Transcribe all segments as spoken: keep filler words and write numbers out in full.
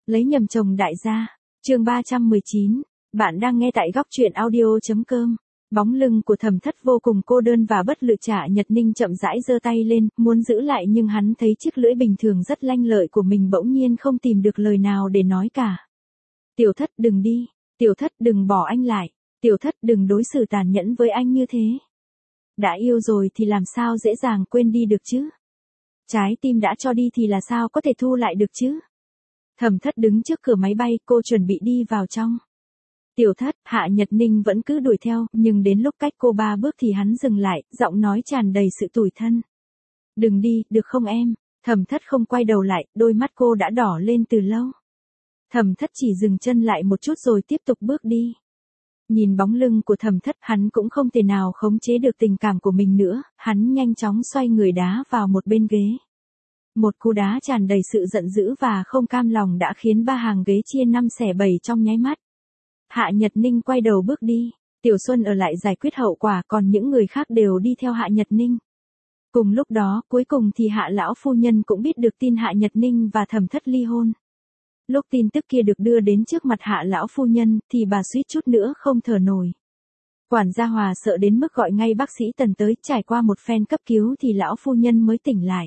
Lấy nhầm chồng đại gia. Chương ba trăm mười chín. Bạn đang nghe tại góc truyện audio.com. Bóng lưng của Thẩm Thất vô cùng cô đơn và bất lực. Trả Nhật Ninh chậm rãi giơ tay lên, muốn giữ lại nhưng hắn thấy chiếc lưỡi bình thường rất lanh lợi của mình bỗng nhiên không tìm được lời nào để nói cả. Tiểu Thất đừng đi, Tiểu Thất đừng bỏ anh lại, Tiểu Thất đừng đối xử tàn nhẫn với anh như thế. Đã yêu rồi thì làm sao dễ dàng quên đi được chứ? Trái tim đã cho đi thì là sao có thể thu lại được chứ? Thẩm Thất đứng trước cửa máy bay, cô chuẩn bị đi vào trong. Tiểu Thất, Hạ Nhật Ninh vẫn cứ đuổi theo, nhưng đến lúc cách cô ba bước thì hắn dừng lại, giọng nói tràn đầy sự tủi thân. Đừng đi, được không em? Thẩm Thất không quay đầu lại, đôi mắt cô đã đỏ lên từ lâu. Thẩm Thất chỉ dừng chân lại một chút rồi tiếp tục bước đi. Nhìn bóng lưng của Thẩm Thất, hắn cũng không thể nào khống chế được tình cảm của mình nữa, hắn nhanh chóng xoay người đá vào một bên ghế. Một cú đá tràn đầy sự giận dữ và không cam lòng đã khiến ba hàng ghế chia năm xẻ bảy trong nháy mắt. Hạ Nhật Ninh quay đầu bước đi, Tiểu Xuân ở lại giải quyết hậu quả, còn những người khác đều đi theo Hạ Nhật Ninh. Cùng lúc đó, cuối cùng thì Hạ lão phu nhân cũng biết được tin Hạ Nhật Ninh và Thẩm Thất ly hôn. Lúc tin tức kia được đưa đến trước mặt Hạ lão phu nhân, thì bà suýt chút nữa không thở nổi. Quản gia Hòa sợ đến mức gọi ngay bác sĩ Tần tới, trải qua một phen cấp cứu thì lão phu nhân mới tỉnh lại.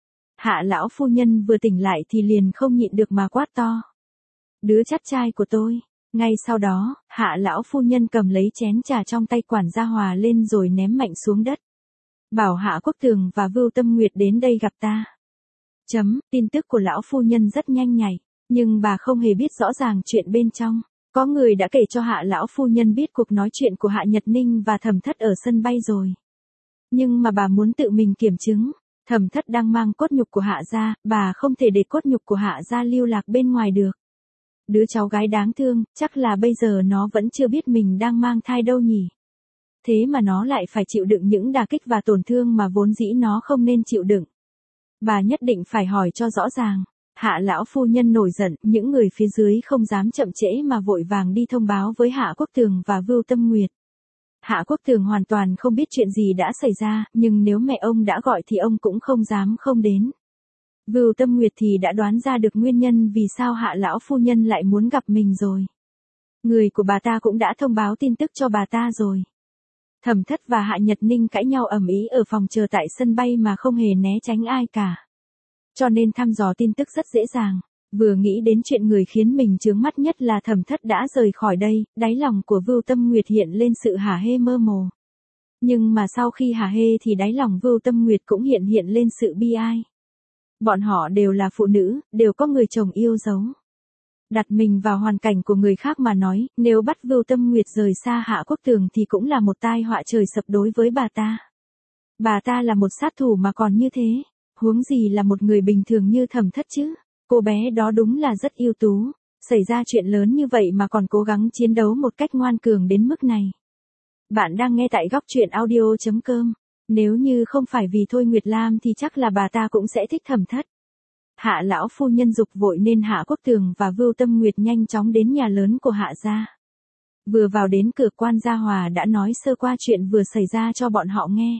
Hạ lão phu nhân vừa tỉnh lại thì liền không nhịn được mà quát to. Đứa chắt trai của tôi. Ngay sau đó, Hạ lão phu nhân cầm lấy chén trà trong tay quản gia Hòa lên rồi ném mạnh xuống đất. Bảo Hạ Quốc Tường và Vưu Tâm Nguyệt đến đây gặp ta. Chấm, tin tức của lão phu nhân rất nhanh nhạy, nhưng bà không hề biết rõ ràng chuyện bên trong. Có người đã kể cho Hạ lão phu nhân biết cuộc nói chuyện của Hạ Nhật Ninh và Thẩm Thất ở sân bay rồi. Nhưng mà bà muốn tự mình kiểm chứng. Thẩm Thất đang mang cốt nhục của Hạ gia, bà không thể để cốt nhục của Hạ gia lưu lạc bên ngoài được. Đứa cháu gái đáng thương, chắc là bây giờ nó vẫn chưa biết mình đang mang thai đâu nhỉ. Thế mà nó lại phải chịu đựng những đả kích và tổn thương mà vốn dĩ nó không nên chịu đựng. Bà nhất định phải hỏi cho rõ ràng. Hạ lão phu nhân nổi giận, những người phía dưới không dám chậm trễ mà vội vàng đi thông báo với Hạ Quốc Tường và Vưu Tâm Nguyệt. Hạ Quốc Tường hoàn toàn không biết chuyện gì đã xảy ra, nhưng nếu mẹ ông đã gọi thì ông cũng không dám không đến. Vưu Tâm Nguyệt thì đã đoán ra được nguyên nhân vì sao Hạ lão phu nhân lại muốn gặp mình rồi. Người của bà ta cũng đã thông báo tin tức cho bà ta rồi. Thẩm Thất và Hạ Nhật Ninh cãi nhau ầm ĩ ở phòng chờ tại sân bay mà không hề né tránh ai cả. Cho nên thăm dò tin tức rất dễ dàng. Vừa nghĩ đến chuyện người khiến mình chướng mắt nhất là Thẩm Thất đã rời khỏi đây, đáy lòng của Vưu Tâm Nguyệt hiện lên sự hả hê mơ hồ. Nhưng mà sau khi hả hê thì đáy lòng Vưu Tâm Nguyệt cũng hiện hiện lên sự bi ai. Bọn họ đều là phụ nữ, đều có người chồng yêu dấu. Đặt mình vào hoàn cảnh của người khác mà nói, nếu bắt Vưu Tâm Nguyệt rời xa Hạ Quốc Tường thì cũng là một tai họa trời sập đối với bà ta. Bà ta là một sát thủ mà còn như thế, huống gì là một người bình thường như Thẩm Thất chứ. Cô bé đó đúng là rất ưu tú, xảy ra chuyện lớn như vậy mà còn cố gắng chiến đấu một cách ngoan cường đến mức này. Bạn đang nghe tại góc truyện audio.com. Nếu như không phải vì Thôi Nguyệt Lam thì chắc là bà ta cũng sẽ thích Thẩm Thất. Hạ lão phu nhân dục vội nên Hạ Quốc Tường và Vưu Tâm Nguyệt nhanh chóng đến nhà lớn của Hạ gia. Vừa vào đến cửa, quan gia Hòa đã nói sơ qua chuyện vừa xảy ra cho bọn họ nghe.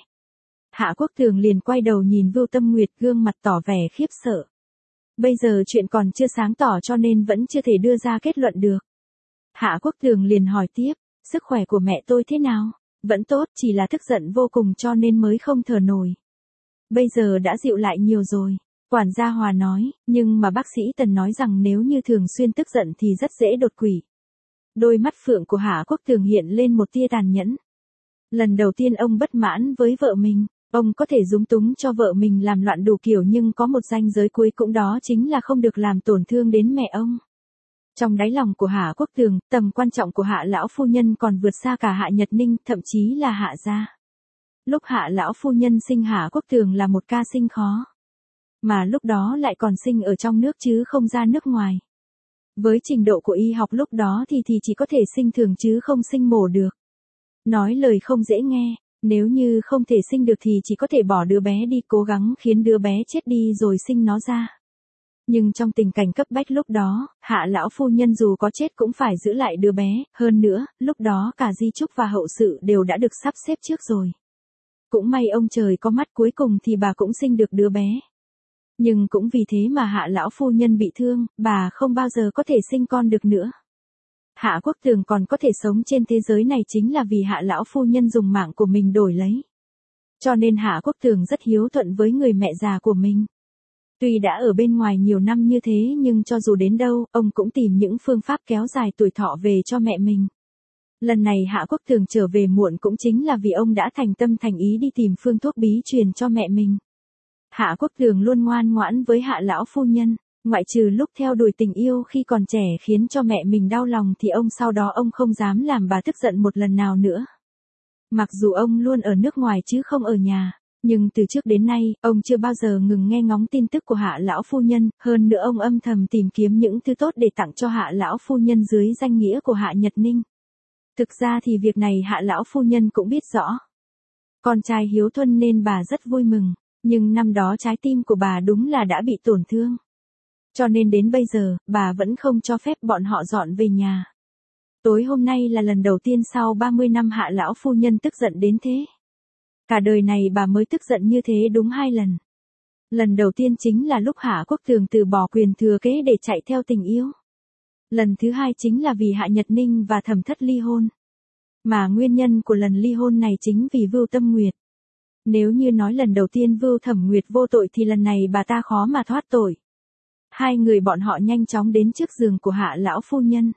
Hạ Quốc Tường liền quay đầu nhìn Vưu Tâm Nguyệt, gương mặt tỏ vẻ khiếp sợ. Bây giờ chuyện còn chưa sáng tỏ cho nên vẫn chưa thể đưa ra kết luận được. Hạ Quốc Tường liền hỏi tiếp, sức khỏe của mẹ tôi thế nào? Vẫn tốt, chỉ là tức giận vô cùng cho nên mới không thở nổi. Bây giờ đã dịu lại nhiều rồi. Quản gia Hòa nói, nhưng mà bác sĩ Tần nói rằng nếu như thường xuyên tức giận thì rất dễ đột quỵ. Đôi mắt phượng của Hạ Quốc Tường hiện lên một tia tàn nhẫn. Lần đầu tiên ông bất mãn với vợ mình, ông có thể dung túng cho vợ mình làm loạn đủ kiểu nhưng có một ranh giới cuối cùng, đó chính là không được làm tổn thương đến mẹ ông. Trong đáy lòng của Hạ Quốc Tường, tầm quan trọng của Hạ lão phu nhân còn vượt xa cả Hạ Nhật Ninh, thậm chí là Hạ gia. Lúc Hạ lão phu nhân sinh Hạ Quốc Tường là một ca sinh khó. Mà lúc đó lại còn sinh ở trong nước chứ không ra nước ngoài. Với trình độ của y học lúc đó thì thì chỉ có thể sinh thường chứ không sinh mổ được. Nói lời không dễ nghe, nếu như không thể sinh được thì chỉ có thể bỏ đứa bé đi, cố gắng khiến đứa bé chết đi rồi sinh nó ra. Nhưng trong tình cảnh cấp bách lúc đó, Hạ lão phu nhân dù có chết cũng phải giữ lại đứa bé, hơn nữa, lúc đó cả di chúc và hậu sự đều đã được sắp xếp trước rồi. Cũng may ông trời có mắt, cuối cùng thì bà cũng sinh được đứa bé. Nhưng cũng vì thế mà Hạ lão phu nhân bị thương, bà không bao giờ có thể sinh con được nữa. Hạ Quốc Tường còn có thể sống trên thế giới này chính là vì Hạ lão phu nhân dùng mạng của mình đổi lấy. Cho nên Hạ Quốc Tường rất hiếu thuận với người mẹ già của mình. Tuy đã ở bên ngoài nhiều năm như thế nhưng cho dù đến đâu, ông cũng tìm những phương pháp kéo dài tuổi thọ về cho mẹ mình. Lần này Hạ Quốc Tường trở về muộn cũng chính là vì ông đã thành tâm thành ý đi tìm phương thuốc bí truyền cho mẹ mình. Hạ Quốc Tường luôn ngoan ngoãn với Hạ lão phu nhân, ngoại trừ lúc theo đuổi tình yêu khi còn trẻ khiến cho mẹ mình đau lòng thì ông sau đó ông không dám làm bà tức giận một lần nào nữa. Mặc dù ông luôn ở nước ngoài chứ không ở nhà, nhưng từ trước đến nay, ông chưa bao giờ ngừng nghe ngóng tin tức của Hạ lão phu nhân, hơn nữa ông âm thầm tìm kiếm những thứ tốt để tặng cho Hạ lão phu nhân dưới danh nghĩa của Hạ Nhật Ninh. Thực ra thì việc này Hạ lão phu nhân cũng biết rõ. Con trai hiếu thuận nên bà rất vui mừng, nhưng năm đó trái tim của bà đúng là đã bị tổn thương. Cho nên đến bây giờ, bà vẫn không cho phép bọn họ dọn về nhà. Tối hôm nay là lần đầu tiên sau ba mươi năm Hạ lão phu nhân tức giận đến thế. Cả đời này bà mới tức giận như thế đúng hai lần. Lần đầu tiên chính là lúc Hạ Quốc Tường từ bỏ quyền thừa kế để chạy theo tình yêu. Lần thứ hai chính là vì Hạ Nhật Ninh và Thẩm Thất ly hôn. Mà nguyên nhân của lần ly hôn này chính vì Vưu Tâm Nguyệt. Nếu như nói lần đầu tiên Vưu Thẩm Nguyệt vô tội thì lần này bà ta khó mà thoát tội. Hai người bọn họ nhanh chóng đến trước giường của Hạ lão phu nhân.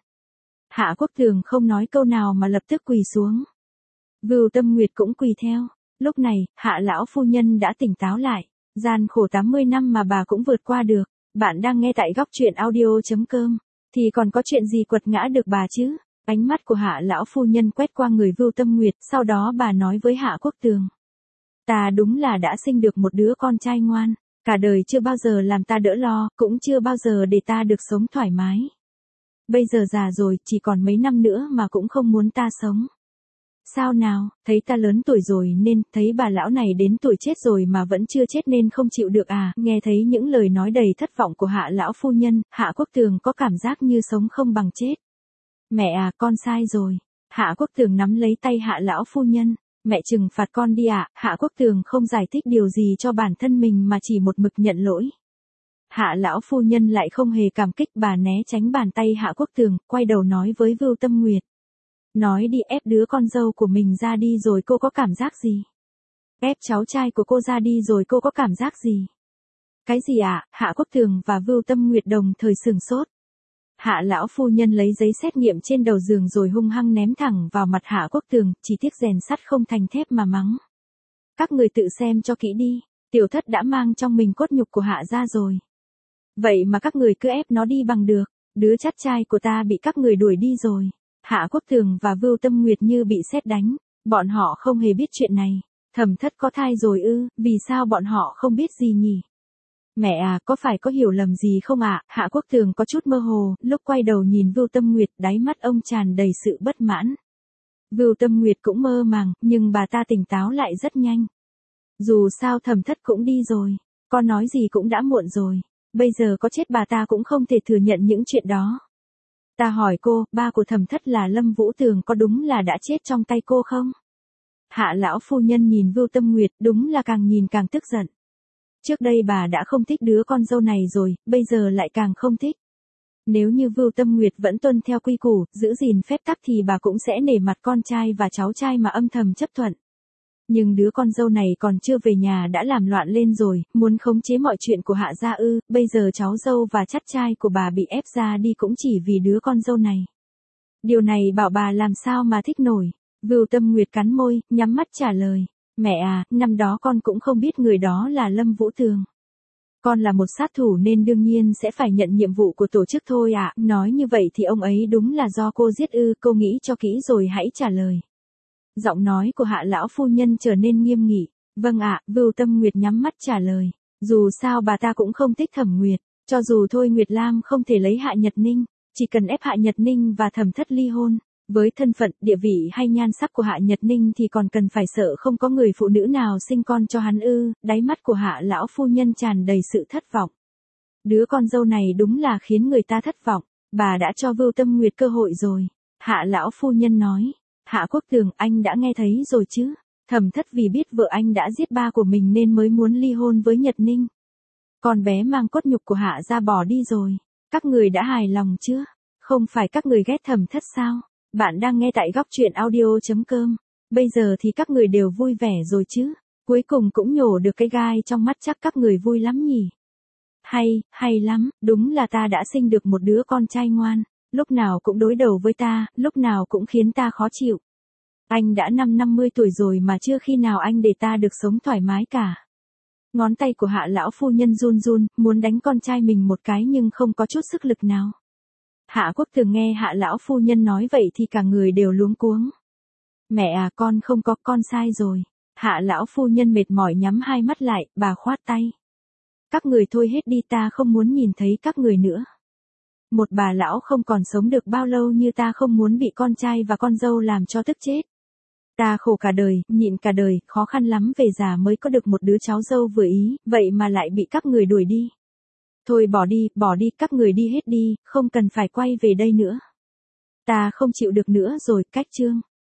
Hạ Quốc Tường không nói câu nào mà lập tức quỳ xuống. Vưu Tâm Nguyệt cũng quỳ theo. Lúc này, Hạ lão phu nhân đã tỉnh táo lại. Gian khổ tám mươi năm mà bà cũng vượt qua được. Bạn đang nghe tại góc truyện audio chấm com. Thì còn có chuyện gì quật ngã được bà chứ? Ánh mắt của Hạ lão phu nhân quét qua người Vưu Tâm Nguyệt, sau đó bà nói với Hạ Quốc Tường. Ta đúng là đã sinh được một đứa con trai ngoan, cả đời chưa bao giờ làm ta đỡ lo, cũng chưa bao giờ để ta được sống thoải mái. Bây giờ già rồi, chỉ còn mấy năm nữa mà cũng không muốn ta sống. Sao nào, thấy ta lớn tuổi rồi nên, thấy bà lão này đến tuổi chết rồi mà vẫn chưa chết nên không chịu được à? Nghe thấy những lời nói đầy thất vọng của Hạ lão phu nhân, Hạ Quốc Tường có cảm giác như sống không bằng chết. Mẹ à, con sai rồi. Hạ Quốc Tường nắm lấy tay Hạ lão phu nhân. Mẹ trừng phạt con đi ạ. Hạ Quốc Tường không giải thích điều gì cho bản thân mình mà chỉ một mực nhận lỗi. Hạ lão phu nhân lại không hề cảm kích, bà né tránh bàn tay Hạ Quốc Tường, quay đầu nói với Vưu Tâm Nguyệt. Nói đi, ép đứa con dâu của mình ra đi rồi cô có cảm giác gì? Ép cháu trai của cô ra đi rồi cô có cảm giác gì? Cái gì ạ? À? Hạ Quốc Tường và Vưu Tâm Nguyệt đồng thời sửng sốt. Hạ lão phu nhân lấy giấy xét nghiệm trên đầu giường rồi hung hăng ném thẳng vào mặt Hạ Quốc Tường, chỉ tiếc rèn sắt không thành thép mà mắng. Các người tự xem cho kỹ đi, tiểu thất đã mang trong mình cốt nhục của Hạ gia rồi. Vậy mà các người cứ ép nó đi bằng được, đứa chắt trai của ta bị các người đuổi đi rồi. Hạ Quốc Tường và Vưu Tâm Nguyệt như bị sét đánh, bọn họ không hề biết chuyện này. Thẩm Thất có thai rồi ư, vì sao bọn họ không biết gì nhỉ? Mẹ à, có phải có hiểu lầm gì không ạ? À? Hạ Quốc Tường có chút mơ hồ, lúc quay đầu nhìn Vưu Tâm Nguyệt, đáy mắt ông tràn đầy sự bất mãn. Vưu Tâm Nguyệt cũng mơ màng, nhưng bà ta tỉnh táo lại rất nhanh. Dù sao Thẩm Thất cũng đi rồi, con nói gì cũng đã muộn rồi, bây giờ có chết bà ta cũng không thể thừa nhận những chuyện đó. Ta hỏi cô, ba của Thẩm Thất là Lâm Vũ Tường có đúng là đã chết trong tay cô không? Hạ lão phu nhân nhìn Vưu Tâm Nguyệt, đúng là càng nhìn càng tức giận. Trước đây bà đã không thích đứa con dâu này rồi, bây giờ lại càng không thích. Nếu như Vưu Tâm Nguyệt vẫn tuân theo quy củ, giữ gìn phép tắc thì bà cũng sẽ nể mặt con trai và cháu trai mà âm thầm chấp thuận. Nhưng đứa con dâu này còn chưa về nhà đã làm loạn lên rồi, muốn khống chế mọi chuyện của Hạ gia ư, bây giờ cháu dâu và chắt trai của bà bị ép ra đi cũng chỉ vì đứa con dâu này. Điều này bảo bà làm sao mà thích nổi. Vưu Tâm Nguyệt cắn môi, nhắm mắt trả lời. Mẹ à, năm đó con cũng không biết người đó là Lâm Vũ Tường. Con là một sát thủ nên đương nhiên sẽ phải nhận nhiệm vụ của tổ chức thôi ạ. À. Nói như vậy thì ông ấy đúng là do cô giết ư, cô nghĩ cho kỹ rồi hãy trả lời. Giọng nói của Hạ lão phu nhân trở nên nghiêm nghị. Vâng ạ, à, Vưu Tâm Nguyệt nhắm mắt trả lời. Dù sao bà ta cũng không thích Thẩm Nguyệt, cho dù thôi Nguyệt Lam không thể lấy Hạ Nhật Ninh, chỉ cần ép Hạ Nhật Ninh và Thẩm Thất ly hôn. Với thân phận, địa vị hay nhan sắc của Hạ Nhật Ninh thì còn cần phải sợ không có người phụ nữ nào sinh con cho hắn ư? Đáy mắt của Hạ lão phu nhân tràn đầy sự thất vọng. Đứa con dâu này đúng là khiến người ta thất vọng. Bà đã cho Vưu Tâm Nguyệt cơ hội rồi. Hạ lão phu nhân nói. Hạ Quốc Tường, anh đã nghe thấy rồi chứ? Thẩm Thất vì biết vợ anh đã giết ba của mình nên mới muốn ly hôn với Nhật Ninh. Con bé mang cốt nhục của Hạ gia bỏ đi rồi. Các người đã hài lòng chưa? Không phải các người ghét Thẩm Thất sao? Bạn đang nghe tại góc truyện audio.com. Bây giờ thì các người đều vui vẻ rồi chứ? Cuối cùng cũng nhổ được cái gai trong mắt, chắc các người vui lắm nhỉ? Hay, hay lắm, đúng là ta đã sinh được một đứa con trai ngoan. Lúc nào cũng đối đầu với ta, lúc nào cũng khiến ta khó chịu. Anh đã năm năm mươi tuổi rồi mà chưa khi nào anh để ta được sống thoải mái cả. Ngón tay của Hạ lão phu nhân run run, muốn đánh con trai mình một cái nhưng không có chút sức lực nào. Hạ Quốc Tường nghe Hạ lão phu nhân nói vậy thì cả người đều luống cuống. Mẹ à, con không có, con sai rồi. Hạ lão phu nhân mệt mỏi nhắm hai mắt lại, bà khoát tay. Các người thôi hết đi, ta không muốn nhìn thấy các người nữa. Một bà lão không còn sống được bao lâu như ta không muốn bị con trai và con dâu làm cho tức chết. Ta khổ cả đời, nhịn cả đời, khó khăn lắm về già mới có được một đứa cháu dâu vừa ý, vậy mà lại bị các người đuổi đi. Thôi bỏ đi, bỏ đi, các người đi hết đi, không cần phải quay về đây nữa. Ta không chịu được nữa rồi, cách chương.